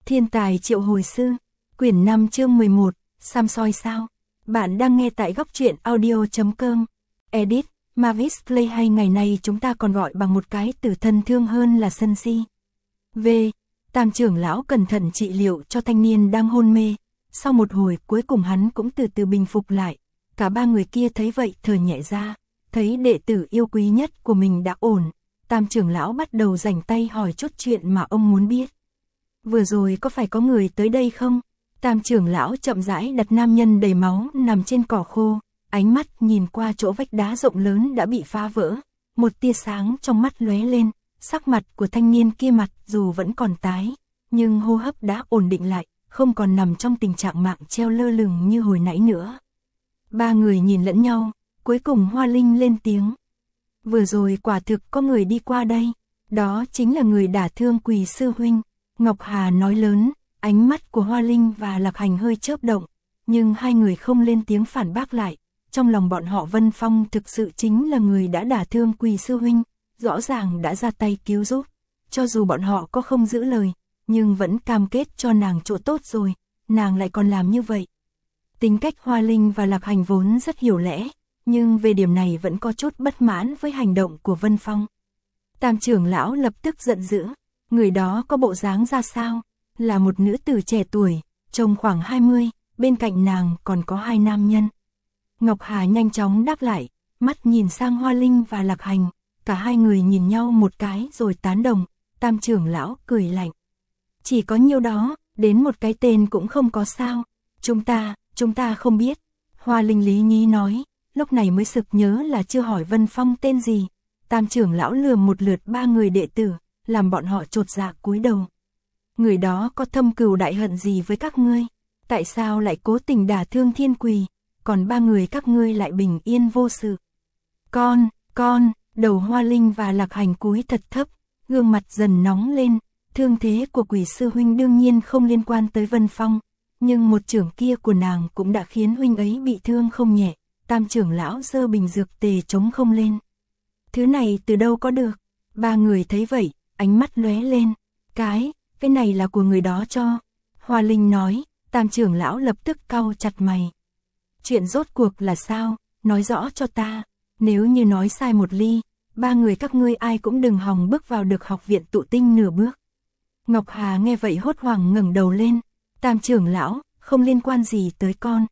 Thiên tài triệu hồi sư, quyển 5 chương 11, xăm soi sao. Bạn đang nghe tại góc truyện audio.com. Edit, Mavis Clay hay ngày nay chúng ta còn gọi bằng một cái từ thân thương hơn là sân si. V. Tam trưởng lão cẩn thận trị liệu cho thanh niên đang hôn mê. Sau một hồi cuối cùng hắn cũng từ từ bình phục lại. Cả ba người kia thấy vậy thở nhẹ ra. Thấy đệ tử yêu quý nhất của mình đã ổn. Tam trưởng lão bắt đầu rảnh tay hỏi chút chuyện mà ông muốn biết. Vừa rồi có phải có người tới đây không? Tam trưởng lão chậm rãi đặt nam nhân đầy máu nằm trên cỏ khô, ánh mắt nhìn qua chỗ vách đá rộng lớn đã bị phá vỡ, một tia sáng trong mắt lóe lên, sắc mặt của thanh niên kia mặt dù vẫn còn tái, nhưng hô hấp đã ổn định lại, không còn nằm trong tình trạng mạng treo lơ lửng như hồi nãy nữa. Ba người nhìn lẫn nhau, cuối cùng Hoa Linh lên tiếng. Vừa rồi quả thực có người đi qua đây, đó chính là người đả thương Quỳ sư huynh. Ngọc Hà nói lớn, ánh mắt của Hoa Linh và Lạc Hành hơi chớp động, nhưng hai người không lên tiếng phản bác lại. Trong lòng bọn họ Vân Phong thực sự chính là người đã đả thương Quỳ sư huynh, rõ ràng đã ra tay cứu giúp. Cho dù bọn họ có không giữ lời, nhưng vẫn cam kết cho nàng chỗ tốt rồi, nàng lại còn làm như vậy. Tính cách Hoa Linh và Lạc Hành vốn rất hiểu lẽ, nhưng về điểm này vẫn có chút bất mãn với hành động của Vân Phong. Tam trưởng lão lập tức giận dữ. Người đó có bộ dáng ra sao? Là một nữ tử trẻ tuổi, trông khoảng 20, bên cạnh nàng còn có hai nam nhân. Ngọc Hà nhanh chóng đáp lại, mắt nhìn sang Hoa Linh và Lạc Hành, cả hai người nhìn nhau một cái rồi tán đồng. Tam trưởng lão cười lạnh. Chỉ có nhiêu đó, đến một cái tên cũng không có sao. Chúng ta không biết. Hoa Linh lý nhí nói, lúc này mới sực nhớ là chưa hỏi Vân Phong tên gì. Tam trưởng lão lườm một lượt ba người đệ tử, làm bọn họ chột dạ cúi đầu. Người đó có thâm cừu đại hận gì với các ngươi? Tại sao lại cố tình đả thương Thiên Quỳ, còn ba người các ngươi lại bình yên vô sự? Con, đầu Hoa Linh và Lạc Hành cúi thật thấp, gương mặt dần nóng lên. Thương thế của Quỳ sư huynh đương nhiên không liên quan tới Vân Phong, nhưng một chưởng kia của nàng cũng đã khiến huynh ấy bị thương không nhẹ. Tam trưởng lão giơ bình dược tề chống không lên. Thứ này từ đâu có được? Ba người thấy vậy, ánh mắt lóe lên. Cái này là của người đó cho. Hoa Linh nói. Tam trưởng lão lập tức cau chặt mày. Chuyện rốt cuộc là sao? Nói rõ cho ta. Nếu như nói sai một ly, ba người các ngươi ai cũng đừng hòng bước vào được học viện tụ tinh nửa bước. Ngọc Hà nghe vậy hốt hoảng ngẩng đầu lên. Tam trưởng lão, không liên quan gì tới con.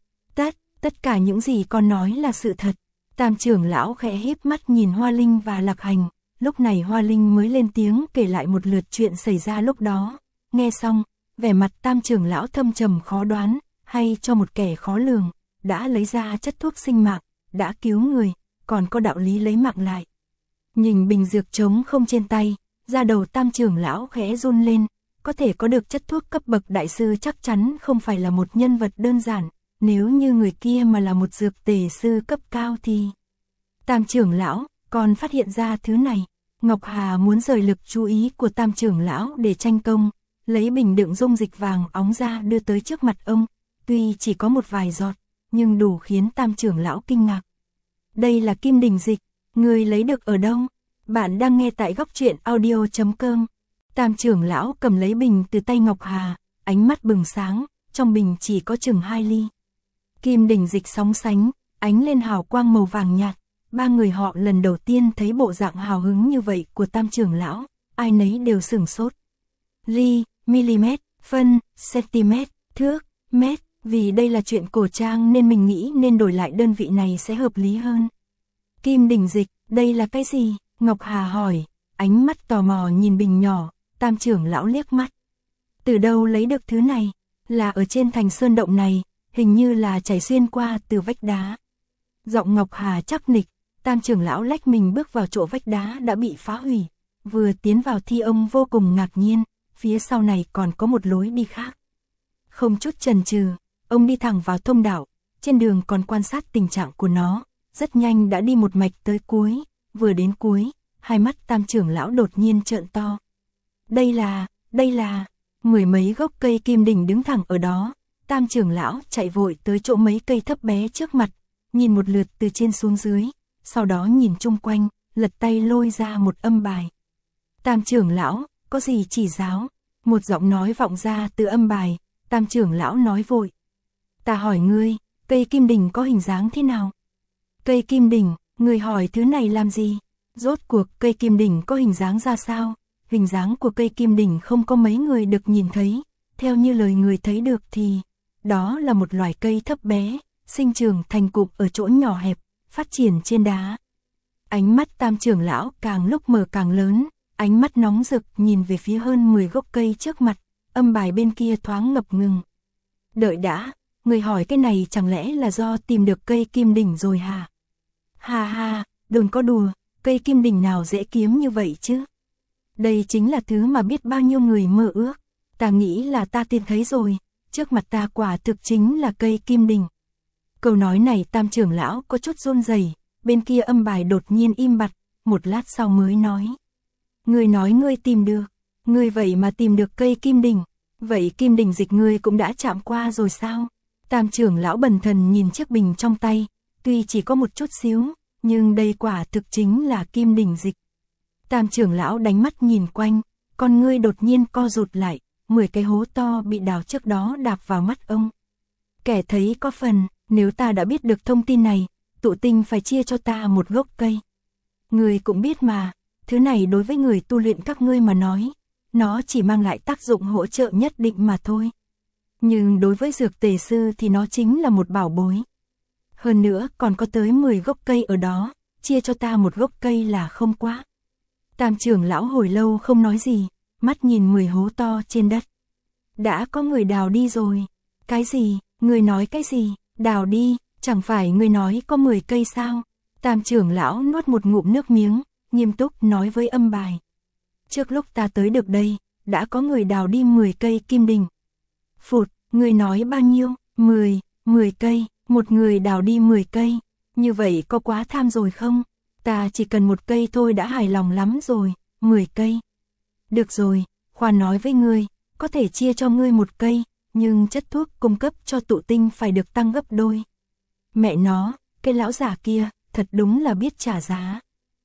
Tất cả những gì con nói là sự thật. Tam trưởng lão khẽ híp mắt nhìn Hoa Linh và Lạc Hành. Lúc này Hoa Linh mới lên tiếng kể lại một lượt chuyện xảy ra lúc đó. Nghe xong, vẻ mặt tam trưởng lão thâm trầm khó đoán, hay cho một kẻ khó lường, đã lấy ra chất thuốc sinh mạng, đã cứu người, còn có đạo lý lấy mạng lại. Nhìn bình dược trống không trên tay, da đầu tam trưởng lão khẽ run lên, có thể có được chất thuốc cấp bậc đại sư chắc chắn không phải là một nhân vật đơn giản, nếu như người kia mà là một dược tề sư cấp cao thì... Tam trưởng lão, còn phát hiện ra thứ này. Ngọc Hà muốn rời lực chú ý của tam trưởng lão để tranh công, lấy bình đựng dung dịch vàng óng ra đưa tới trước mặt ông, tuy chỉ có một vài giọt, nhưng đủ khiến tam trưởng lão kinh ngạc. Đây là kim đỉnh dịch, người lấy được ở đâu? Bạn đang nghe tại góc truyện audio.com. Tam trưởng lão cầm lấy bình từ tay Ngọc Hà, ánh mắt bừng sáng, trong bình chỉ có chừng 2 ly. Kim đỉnh dịch sóng sánh, ánh lên hào quang màu vàng nhạt. Ba người họ lần đầu tiên thấy bộ dạng hào hứng như vậy của tam trưởng lão, ai nấy đều sửng sốt. Ly, mm, phân, cm, thước, mét, vì đây là chuyện cổ trang nên mình nghĩ nên đổi lại đơn vị này sẽ hợp lý hơn. Kim đỉnh dịch, đây là cái gì? Ngọc Hà hỏi, ánh mắt tò mò nhìn bình nhỏ, tam trưởng lão liếc mắt. Từ đâu lấy được thứ này? Là ở trên thành sơn động này, hình như là chảy xuyên qua từ vách đá. Giọng Ngọc Hà chắc nịch. Tam trưởng lão lách mình bước vào chỗ vách đá đã bị phá hủy. Vừa tiến vào thì ông vô cùng ngạc nhiên, phía sau này còn có một lối đi khác. Không chút chần chừ, ông đi thẳng vào thông đạo, trên đường còn quan sát tình trạng của nó, rất nhanh đã đi một mạch tới cuối, vừa đến cuối, hai mắt tam trưởng lão đột nhiên trợn to. Đây là, mười mấy gốc cây kim đỉnh đứng thẳng ở đó, tam trưởng lão chạy vội tới chỗ mấy cây thấp bé trước mặt, nhìn một lượt từ trên xuống dưới. Sau đó nhìn chung quanh, lật tay lôi ra một âm bài. Tam trưởng lão, có gì chỉ giáo? Một giọng nói vọng ra từ âm bài, Tam trưởng lão nói vội. Ta hỏi ngươi, cây kim đỉnh có hình dáng thế nào? Cây kim đỉnh, ngươi hỏi thứ này làm gì? Rốt cuộc cây kim đỉnh có hình dáng ra sao? Hình dáng của cây kim đỉnh không có mấy người được nhìn thấy, theo như lời người thấy được thì đó là một loài cây thấp bé, sinh trưởng thành cụm ở chỗ nhỏ hẹp, phát triển trên đá. Ánh mắt Tam trưởng lão càng lúc mở càng lớn, ánh mắt nóng rực nhìn về phía hơn 10 gốc cây trước mặt, âm bài bên kia thoáng ngập ngừng. Đợi đã, người hỏi cái này chẳng lẽ là do tìm được cây kim đỉnh rồi hả? Ha ha, đừng có đùa, cây kim đỉnh nào dễ kiếm như vậy chứ? Đây chính là thứ mà biết bao nhiêu người mơ ước. Ta nghĩ là ta tìm thấy rồi, trước mặt ta quả thực chính là cây kim đỉnh. Câu nói này Tam trưởng lão có chút run rẩy, bên kia âm bài đột nhiên im bặt, một lát sau mới nói. Ngươi nói ngươi tìm được, ngươi vậy mà tìm được cây kim đỉnh, vậy kim đỉnh dịch ngươi cũng đã chạm qua rồi sao? Tam trưởng lão bần thần nhìn chiếc bình trong tay, tuy chỉ có một chút xíu, nhưng đây quả thực chính là kim đỉnh dịch. Tam trưởng lão đánh mắt nhìn quanh, con ngươi đột nhiên co rụt lại, 10 cái hố to bị đào trước đó đạp vào mắt ông. Kẻ thấy có phần, nếu ta đã biết được thông tin này, tụ tinh phải chia cho ta một gốc cây. Ngươi cũng biết mà, thứ này đối với người tu luyện các ngươi mà nói, nó chỉ mang lại tác dụng hỗ trợ nhất định mà thôi. Nhưng đối với dược tề sư thì nó chính là một bảo bối. Hơn nữa còn có tới 10 gốc cây ở đó, chia cho ta một gốc cây là không quá. Tam trưởng lão hồi lâu không nói gì, mắt nhìn 10 hố to trên đất. Đã có người đào đi rồi. Cái gì? Người nói cái gì? Đào đi, chẳng phải người nói có 10 cây sao? Tam trưởng lão nuốt một ngụm nước miếng, nghiêm túc nói với âm bài. Trước lúc ta tới được đây, đã có người đào đi 10 cây kim đỉnh. Phụt, người nói bao nhiêu? 10 cây, một người đào đi 10 cây. Như vậy có quá tham rồi không? Ta chỉ cần một cây thôi đã hài lòng lắm rồi, 10 cây. Được rồi, khoan nói với ngươi, có thể chia cho ngươi một cây, nhưng chất thuốc cung cấp cho tụ tinh phải được tăng gấp đôi. Mẹ nó, cái lão già kia, thật đúng là biết trả giá.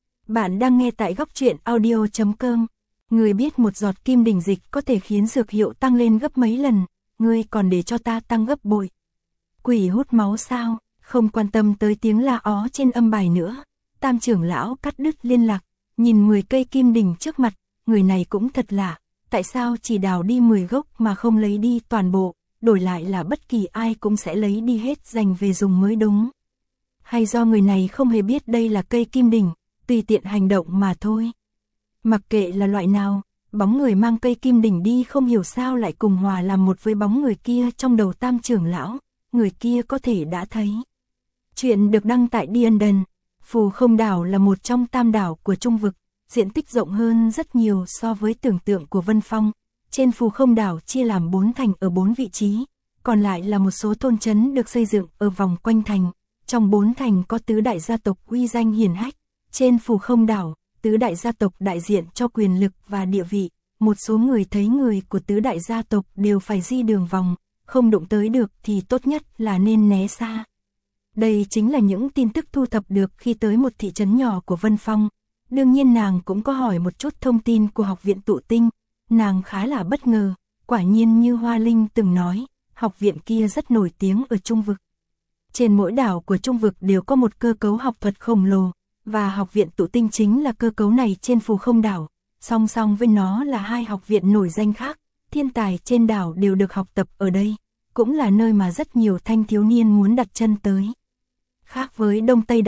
Bạn đang nghe tại góc truyện audio.com. Ngươi biết một giọt kim đỉnh dịch có thể khiến dược hiệu tăng lên gấp mấy lần, ngươi còn để cho ta tăng gấp bội. Quỷ hút máu sao? Không quan tâm tới tiếng la ó trên âm bài nữa. Tam trưởng lão cắt đứt liên lạc, nhìn 10 cây kim đỉnh trước mặt, người này cũng thật lạ, tại sao chỉ đào đi 10 gốc mà không lấy đi toàn bộ, đổi lại là bất kỳ ai cũng sẽ lấy đi hết dành về dùng mới đúng. Hay do người này không hề biết đây là cây kim đỉnh, tùy tiện hành động mà thôi. Mặc kệ là loại nào, bóng người mang cây kim đỉnh đi không hiểu sao lại cùng hòa làm một với bóng người kia trong đầu Tam trưởng lão, người kia có thể đã thấy. Chuyện được đăng tại Dienden. Phù Không Đảo là một trong tam đảo của Trung Vực, diện tích rộng hơn rất nhiều so với tưởng tượng của Vân Phong. Trên Phù Không Đảo chia làm 4 thành ở 4 vị trí, còn lại là một số thôn trấn được xây dựng ở vòng quanh thành. Trong 4 thành có tứ đại gia tộc uy danh hiển hách. Trên Phù Không Đảo, tứ đại gia tộc đại diện cho quyền lực và địa vị. Một số người thấy người của tứ đại gia tộc đều phải di đường vòng, không đụng tới được thì tốt nhất là nên né xa. Đây chính là những tin tức thu thập được khi tới một thị trấn nhỏ của Vân Phong. Đương nhiên nàng cũng có hỏi một chút thông tin của học viện tụ tinh. Nàng khá là bất ngờ, quả nhiên như Hoa Linh từng nói, học viện kia rất nổi tiếng ở Trung Vực. Trên mỗi đảo của Trung Vực đều có một cơ cấu học thuật khổng lồ, và học viện tụ tinh chính là cơ cấu này trên Phù Không Đảo. Song song với nó là 2 học viện nổi danh khác, thiên tài trên đảo đều được học tập ở đây, cũng là nơi mà rất nhiều thanh thiếu niên muốn đặt chân tới. Khác với Đông Tây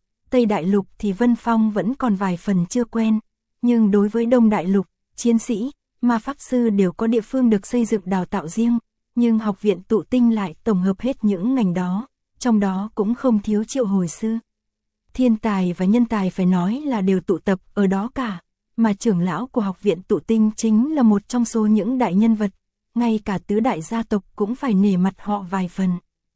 Đại Lục thì Vân Phong vẫn còn vài phần chưa quen, nhưng đối với Đông Đại Lục, chiến sĩ, ma pháp sư đều có địa phương được xây dựng đào tạo riêng, nhưng học viện tụ tinh lại tổng hợp hết những ngành đó, trong đó cũng không thiếu triệu hồi sư. Thiên tài và nhân tài phải nói là đều tụ tập ở đó cả, mà trưởng lão của học viện tụ tinh chính là một trong số những đại nhân vật, ngay cả tứ đại gia tộc cũng phải nể mặt họ vài phần.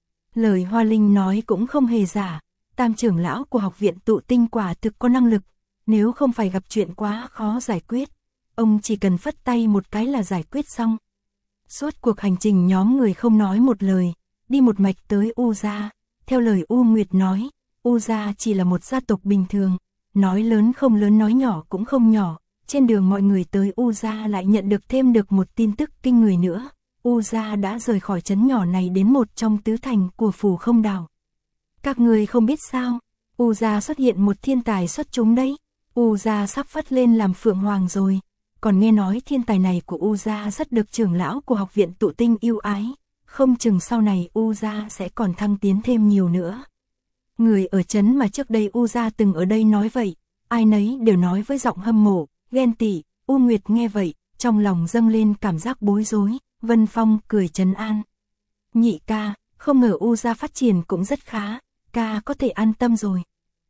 Lời Hoa Linh nói cũng không hề giả, Tam trưởng lão của học viện tụ tinh quả thực có năng lực, nếu không phải gặp chuyện quá khó giải quyết, ông chỉ cần phất tay một cái là giải quyết xong. Suốt cuộc hành trình nhóm người không nói một lời, đi một mạch tới U gia. Theo lời U Nguyệt nói, U gia chỉ là một gia tộc bình thường, nói lớn không lớn nói nhỏ cũng không nhỏ, trên đường mọi người tới U Gia lại nhận được một tin tức kinh người nữa. U Gia đã rời khỏi trấn nhỏ này đến một trong tứ thành của Phù Không Đảo. Các người không biết sao, U Gia xuất hiện một thiên tài xuất chúng đấy. U Gia sắp phất lên làm Phượng Hoàng rồi. Còn nghe nói thiên tài này của U Gia rất được trưởng lão của học viện tụ tinh yêu ái. Không chừng sau này U Gia sẽ còn thăng tiến thêm nhiều nữa. Người ở trấn mà trước đây U Gia từng ở đây nói vậy. Ai nấy đều nói với giọng hâm mộ, ghen tị. U Nguyệt nghe vậy, trong lòng dâng lên cảm giác bối rối. Vân Phong cười trấn an. Nhị ca, không ngờ U Gia phát triển cũng rất khá. Ca có thể an tâm rồi.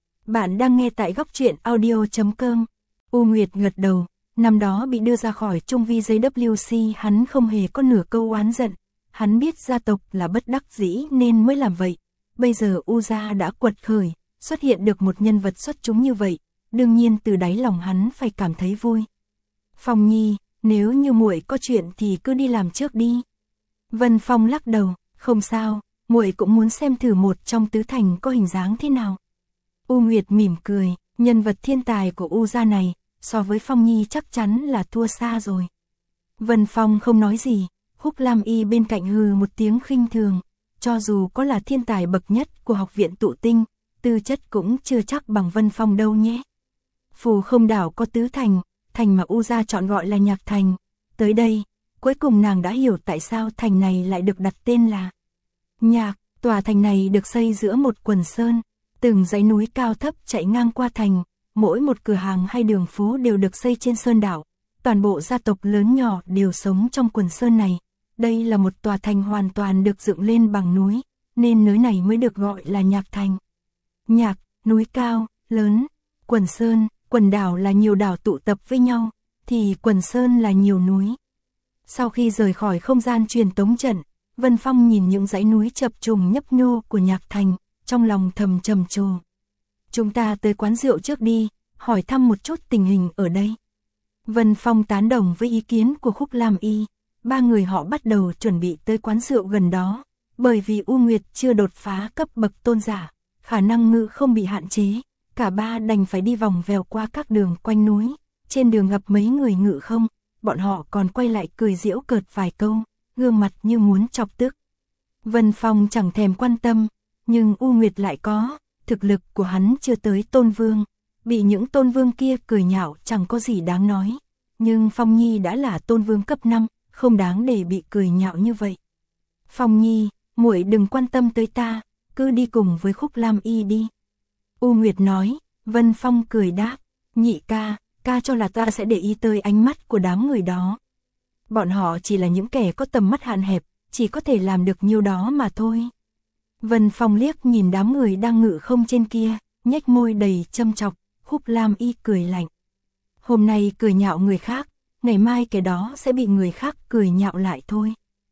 Bạn đang nghe tại góc truyện audio.com. U Nguyệt gật đầu. Năm đó bị đưa ra khỏi Trung Vi JWC, hắn không hề có nửa câu oán giận. Hắn biết gia tộc là bất đắc dĩ nên mới làm vậy. Bây giờ U Gia đã quật khởi, xuất hiện được một nhân vật xuất chúng như vậy, đương nhiên từ đáy lòng hắn phải cảm thấy vui. Phong Nhi, nếu như muội có chuyện thì cứ đi làm trước đi. Vân Phong lắc đầu, không sao, muội cũng muốn xem thử một trong tứ thành có hình dáng thế nào. U Nguyệt mỉm cười, nhân vật thiên tài của U Gia này, so với Phong Nhi chắc chắn là thua xa rồi. Vân Phong không nói gì, Húc Lam Y bên cạnh hừ một tiếng khinh thường, cho dù có là thiên tài bậc nhất của học viện tụ tinh, tư chất cũng chưa chắc bằng Vân Phong đâu nhé. Phù Không Đảo có tứ thành, thành mà U Gia chọn gọi là Nhạc Thành. Tới đây, cuối cùng nàng đã hiểu tại sao thành này lại được đặt tên là Nhạc. Tòa thành này được xây giữa một quần sơn, từng dãy núi cao thấp chạy ngang qua thành, mỗi một cửa hàng hay đường phố đều được xây trên sơn đảo. Toàn bộ gia tộc lớn nhỏ đều sống trong quần sơn này. Đây là một tòa thành hoàn toàn được dựng lên bằng núi, nên nơi này mới được gọi là Nhạc Thành. Nhạc, núi cao, lớn, quần sơn, quần đảo là nhiều đảo tụ tập với nhau, thì quần sơn là nhiều núi. Sau khi rời khỏi không gian truyền tống trận, Vân Phong nhìn những dãy núi chập trùng nhấp nhô của Nhạc Thành, trong lòng thầm trầm trồ. Chúng ta tới quán rượu trước đi, hỏi thăm một chút tình hình ở đây. Vân Phong tán đồng với ý kiến của Húc Lam Y. Ba người họ bắt đầu chuẩn bị tới quán rượu gần đó, bởi vì U Nguyệt chưa đột phá cấp bậc tôn giả, khả năng ngự không bị hạn chế, cả ba đành phải đi vòng vèo qua các đường quanh núi, trên đường gặp mấy người ngự không, bọn họ còn quay lại cười giễu cợt vài câu, gương mặt như muốn chọc tức. Vân Phong chẳng thèm quan tâm, nhưng U Nguyệt lại có, thực lực của hắn chưa tới tôn vương, bị những tôn vương kia cười nhạo chẳng có gì đáng nói, nhưng Phong Nhi đã là tôn vương cấp 5, không đáng để bị cười nhạo như vậy. Phong Nhi, muội đừng quan tâm tới ta, cứ đi cùng với Húc Lam Y đi. U Nguyệt nói. Vân Phong cười đáp, nhị ca, ca cho là ta sẽ để ý tới ánh mắt của đám người đó. Bọn họ chỉ là những kẻ có tầm mắt hạn hẹp, chỉ có thể làm được nhiêu đó mà thôi. Vân Phong liếc nhìn đám người đang ngự không trên kia, nhếch môi đầy châm chọc. Húc Lam Y cười lạnh. Hôm nay cười nhạo người khác, ngày mai kẻ đó sẽ bị người khác cười nhạo lại thôi.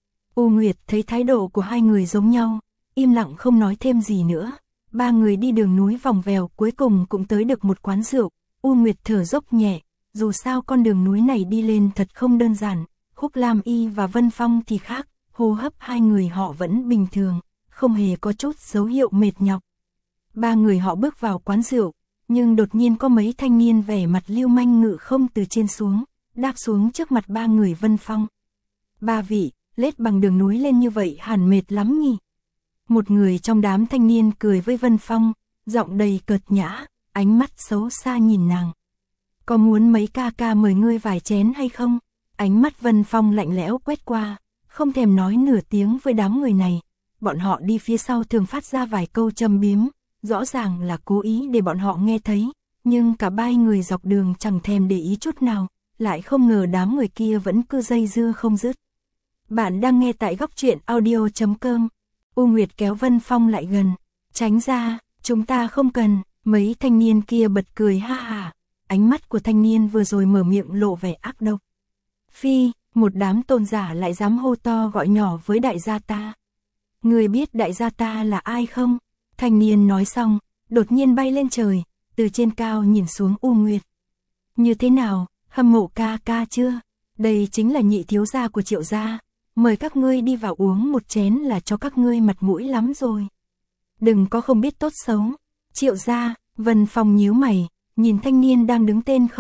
U Nguyệt thấy thái độ của hai người giống nhau, im lặng không nói thêm gì nữa. Ba người đi đường núi vòng vèo cuối cùng cũng tới được một quán rượu. U Nguyệt thở dốc nhẹ, dù sao con đường núi này đi lên thật không đơn giản. Húc Lam Y và Vân Phong thì khác, hô hấp hai người họ vẫn bình thường, không hề có chút dấu hiệu mệt nhọc. Ba người họ bước vào quán rượu, nhưng đột nhiên có mấy thanh niên vẻ mặt lưu manh ngự không từ trên xuống, đáp xuống trước mặt ba người Vân Phong. Ba vị, lết bằng đường núi lên như vậy hẳn mệt lắm nhỉ? Một người trong đám thanh niên cười với Vân Phong, giọng đầy cợt nhã, ánh mắt xấu xa nhìn nàng. Có muốn mấy ca ca mời ngươi vài chén hay không? Ánh mắt Vân Phong lạnh lẽo quét qua, không thèm nói nửa tiếng với đám người này. Bọn họ đi phía sau thường phát ra vài câu châm biếm, rõ ràng là cố ý để bọn họ nghe thấy, nhưng cả ba người dọc đường chẳng thèm để ý chút nào, lại không ngờ đám người kia vẫn cứ dây dưa không dứt. Bạn đang nghe tại góc truyện audio.com. U Nguyệt kéo Vân Phong lại gần, tránh ra, chúng ta không cần. Mấy thanh niên kia bật cười ha hả, ánh mắt của thanh niên vừa rồi mở miệng lộ vẻ ác độc. Phi, một đám tôn giả lại dám hô to gọi nhỏ với đại gia ta. Người biết đại gia ta là ai không? Thanh niên nói xong, đột nhiên bay lên trời, từ trên cao nhìn xuống U Nguyệt. Như thế nào, hâm mộ ca ca chưa? Đây chính là nhị thiếu gia của Triệu gia, mời các ngươi đi vào uống một chén là cho các ngươi mặt mũi lắm rồi. Đừng có không biết tốt xấu. Triệu gia, Vân Phong nhíu mày, nhìn thanh niên đang đứng tên không,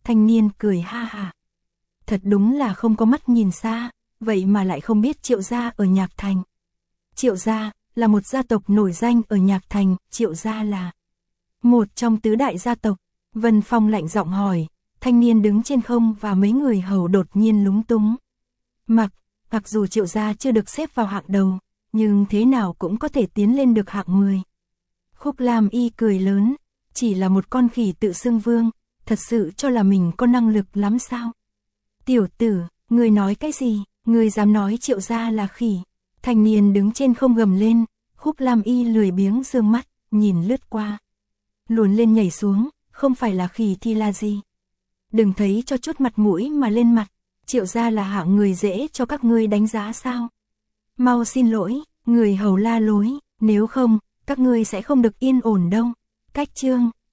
Thanh niên cười ha ha. Thật đúng là không có mắt nhìn xa, vậy mà lại không biết Triệu gia ở Nhạc Thành. Triệu gia là một gia tộc nổi danh ở Nhạc Thành, Triệu gia là một trong tứ đại gia tộc. Vân Phong lạnh giọng hỏi, thanh niên đứng trên không và mấy người hầu đột nhiên lúng túng. Mặc dù Triệu gia chưa được xếp vào hạng đầu, nhưng thế nào cũng có thể tiến lên được hạng 10. Khúc Lam Y cười lớn, chỉ là một con khỉ tự xưng vương, thật sự cho là mình có năng lực lắm sao? Tiểu tử, ngươi nói cái gì, ngươi dám nói Triệu gia là khỉ? Thanh niên đứng trên không gầm lên, Khúc Lam Y lười biếng dương mắt, nhìn lướt qua. Luồn lên nhảy xuống, không phải là khỉ thì là gì? Đừng thấy cho chút mặt mũi mà lên mặt, Triệu gia là hạng người dễ cho các ngươi đánh giá sao? Mau xin lỗi, người hầu la lối, nếu không, các ngươi sẽ không được yên ổn đâu. Cách chương